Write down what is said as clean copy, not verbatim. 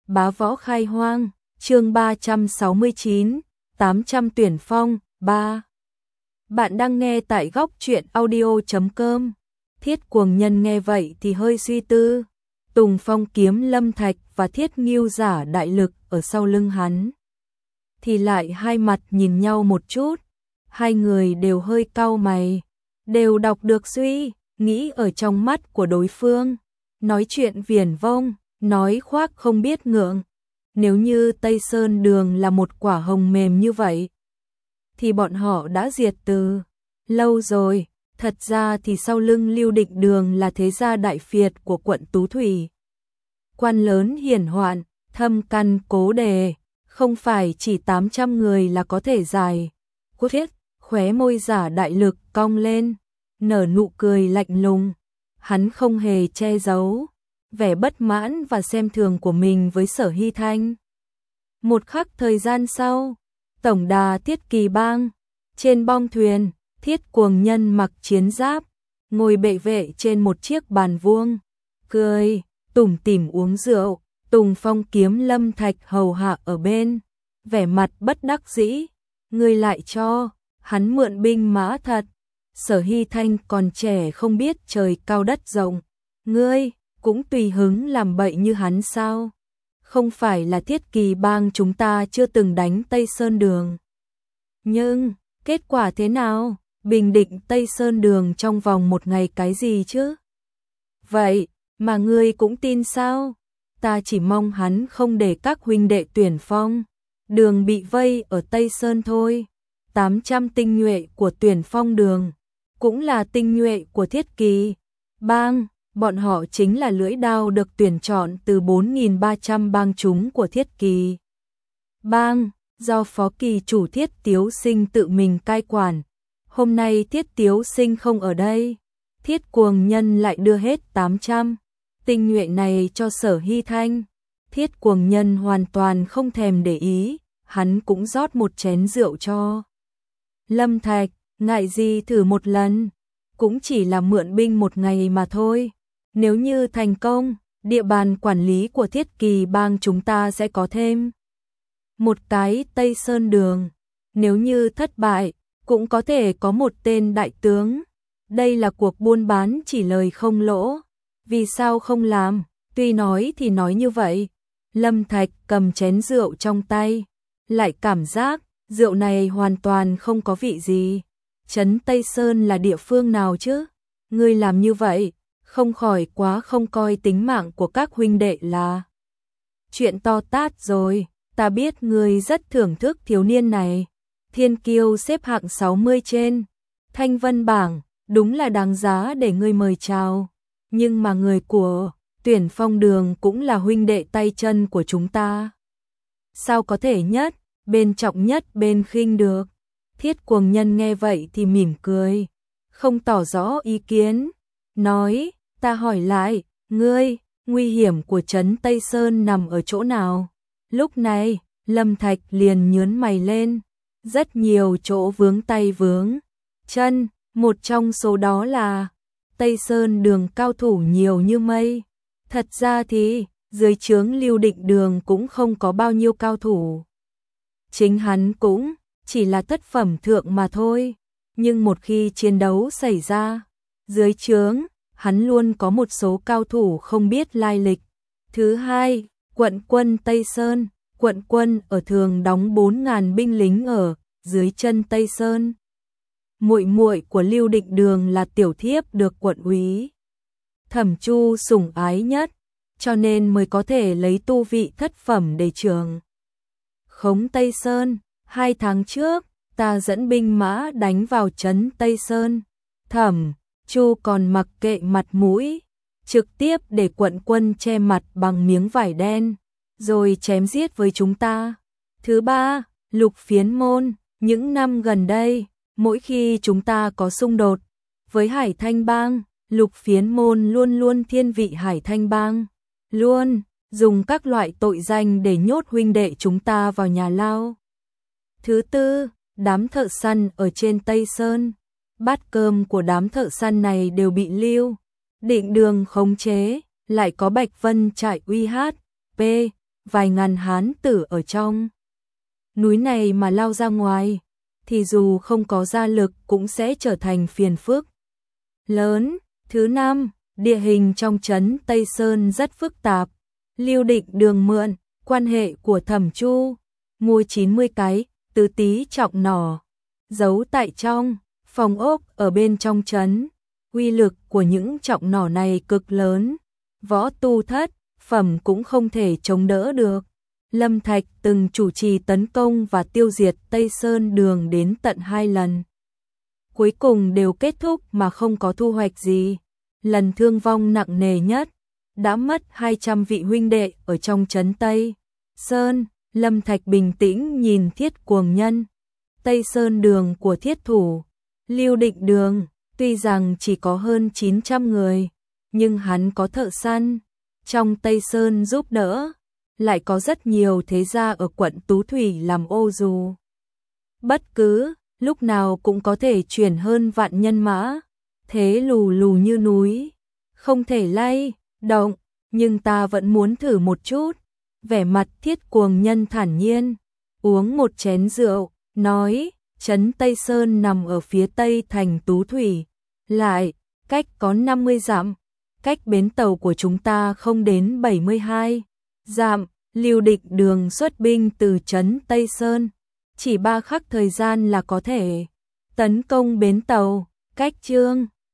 Bá Võ Khai Hoang, chương 369, 800 tuyển phong, 3. Bạn đang nghe tại góc truyện audio.com. Thiết Cuồng Nhân nghe vậy thì hơi suy tư. Tùng Phong kiếm Lâm Thạch và Thiết Ngưu giả đại lực ở sau lưng hắn. Thì lại hai mặt nhìn nhau một chút. Hai người đều hơi cau mày. Đều đọc được suy nghĩ ở trong mắt của đối phương. Nói chuyện viển vông, nói khoác không biết ngượng. Nếu như Tây Sơn Đường là một quả hồng mềm như vậy, thì bọn họ đã diệt từ lâu rồi. Thật ra thì sau lưng Lưu Định Đường là thế gia đại phiệt của quận Tú Thủy. Quan lớn hiển hoạn, thâm căn cố đề, không phải chỉ 800 người là có thể giải. Quốc thiết, khóe môi giả đại lực cong lên, nở nụ cười lạnh lùng. Hắn không hề che giấu vẻ bất mãn và xem thường của mình với Sở Hy Thanh. Một khắc thời gian sau, tổng đà Thiết Kỳ Bang, trên bong thuyền, Thiết Cuồng Nhân mặc chiến giáp, ngồi bệ vệ trên một chiếc bàn vuông, cười, tủm tỉm uống rượu. Tùng Phong kiếm Lâm Thạch hầu hạ ở bên, vẻ mặt bất đắc dĩ, ngươi lại cho hắn mượn binh mã thật. Sở Hy Thanh còn trẻ không biết trời cao đất rộng, ngươi cũng tùy hứng làm bậy như hắn sao? Không phải là Thiết Kỳ Bang chúng ta chưa từng đánh Tây Sơn Đường. Nhưng, kết quả thế nào? Bình định Tây Sơn Đường trong vòng một ngày cái gì chứ? Vậy, mà ngươi cũng tin sao? Ta chỉ mong hắn không để các huynh đệ tuyển phong đường bị vây ở Tây Sơn thôi. 800 tinh nhuệ của tuyển phong đường, cũng là tinh nhuệ của Thiết Kỳ Bang. Bọn họ chính là lưỡi đao được tuyển chọn từ 4.300 bang chúng của Thiết Kỳ Bang, do Phó Kỳ chủ Thiết Tiếu Sinh tự mình cai quản. Hôm nay Thiết Tiếu Sinh không ở đây, Thiết Cuồng Nhân lại đưa hết 800 tinh nhuệ này cho Sở Hy Thanh. Thiết Cuồng Nhân hoàn toàn không thèm để ý, hắn cũng rót một chén rượu cho Lâm Thạch, ngại gì thử một lần, cũng chỉ là mượn binh một ngày mà thôi. Nếu như thành công, địa bàn quản lý của Thiết Kỳ Bang chúng ta sẽ có thêm một cái Tây Sơn Đường. Nếu như thất bại, cũng có thể có một tên đại tướng. Đây là cuộc buôn bán chỉ lời không lỗ. Vì sao không làm? Tuy nói thì nói như vậy. Lâm Thạch cầm chén rượu trong tay, lại cảm giác rượu này hoàn toàn không có vị gì. Trấn Tây Sơn là địa phương nào chứ? Ngươi làm như vậy, không khỏi quá không coi tính mạng của các huynh đệ là chuyện to tát rồi. Ta biết ngươi rất thưởng thức thiếu niên này. Thiên kiêu xếp hạng 60 trên Thanh Vân bảng, đúng là đáng giá để ngươi mời chào. Nhưng mà người của tuyển phong đường cũng là huynh đệ tay chân của chúng ta. Sao có thể nhất, bên trọng nhất bên khinh được? Thiết Cuồng Nhân nghe vậy thì mỉm cười, không tỏ rõ ý kiến. Nói, ta hỏi lại, ngươi, nguy hiểm của trấn Tây Sơn nằm ở chỗ nào? Lúc này, Lâm Thạch liền nhướng mày lên. Rất nhiều chỗ vướng tay vướng chân, một trong số đó là Tây Sơn Đường cao thủ nhiều như mây. Thật ra thì, dưới trướng Lưu Định Đường cũng không có bao nhiêu cao thủ. Chính hắn cũng chỉ là thất phẩm thượng mà thôi. Nhưng một khi chiến đấu xảy ra, dưới trướng, hắn luôn có một số cao thủ không biết lai lịch. Thứ hai, quận quân Tây Sơn. Quận quân ở thường đóng 4.000 binh lính ở dưới chân Tây Sơn. Muội muội của Lưu Định Đường là tiểu thiếp được quận úy Thẩm Chu sủng ái nhất, cho nên mới có thể lấy tu vị thất phẩm để trường khống Tây Sơn. 2 tháng trước, ta dẫn binh mã đánh vào trấn Tây Sơn. Thẩm Chu còn mặc kệ mặt mũi, trực tiếp để quận quân che mặt bằng miếng vải đen, rồi chém giết với chúng ta. Thứ ba, Lục Phiến Môn. Những năm gần đây, mỗi khi chúng ta có xung đột với Hải Thanh Bang, Lục Phiến Môn luôn luôn thiên vị Hải Thanh Bang, luôn dùng các loại tội danh để nhốt huynh đệ chúng ta vào nhà lao. Thứ tư, đám thợ săn ở trên Tây Sơn. Bát cơm của đám thợ săn này đều bị Lưu Định Đường khống chế, lại có Bạch Vân trại UHP vài ngàn hán tử ở trong núi này mà lao ra ngoài, thì dù không có gia lực cũng sẽ trở thành phiền phức lớn. Thứ năm, địa hình trong trấn Tây Sơn rất phức tạp. Lưu Định Đường mượn quan hệ của Thẩm Chu, mua 90 cái tứ tý trọng nỏ, giấu tại trong phòng ốc ở bên trong trấn. Uy lực của những trọng nỏ này cực lớn, võ tu thất phẩm cũng không thể chống đỡ được. Lâm Thạch từng chủ trì tấn công và tiêu diệt Tây Sơn Đường đến tận 2 lần. Cuối cùng đều kết thúc mà không có thu hoạch gì. Lần thương vong nặng nề nhất, đã mất 200 vị huynh đệ ở trong trấn Tây Sơn. Lâm Thạch bình tĩnh nhìn Thiết Cuồng Nhân. Tây Sơn Đường của thiết thủ Lưu Định Đường, tuy rằng chỉ có hơn 900 người, nhưng hắn có thợ săn trong Tây Sơn giúp đỡ, lại có rất nhiều thế gia ở quận Tú Thủy làm ô dù. Bất cứ lúc nào cũng có thể chuyển hơn vạn nhân mã, thế lù lù như núi, không thể lay động, nhưng ta vẫn muốn thử một chút. Vẻ mặt Thiết Cuồng Nhân thản nhiên, uống một chén rượu, nói, trấn Tây Sơn nằm ở phía tây thành Tú Thủy, lại cách có 50 dặm, cách bến tàu của chúng ta không đến 72 dặm. Lưu Định Đường xuất binh từ trấn Tây Sơn, chỉ 3 khắc thời gian là có thể tấn công bến tàu. Cách Trương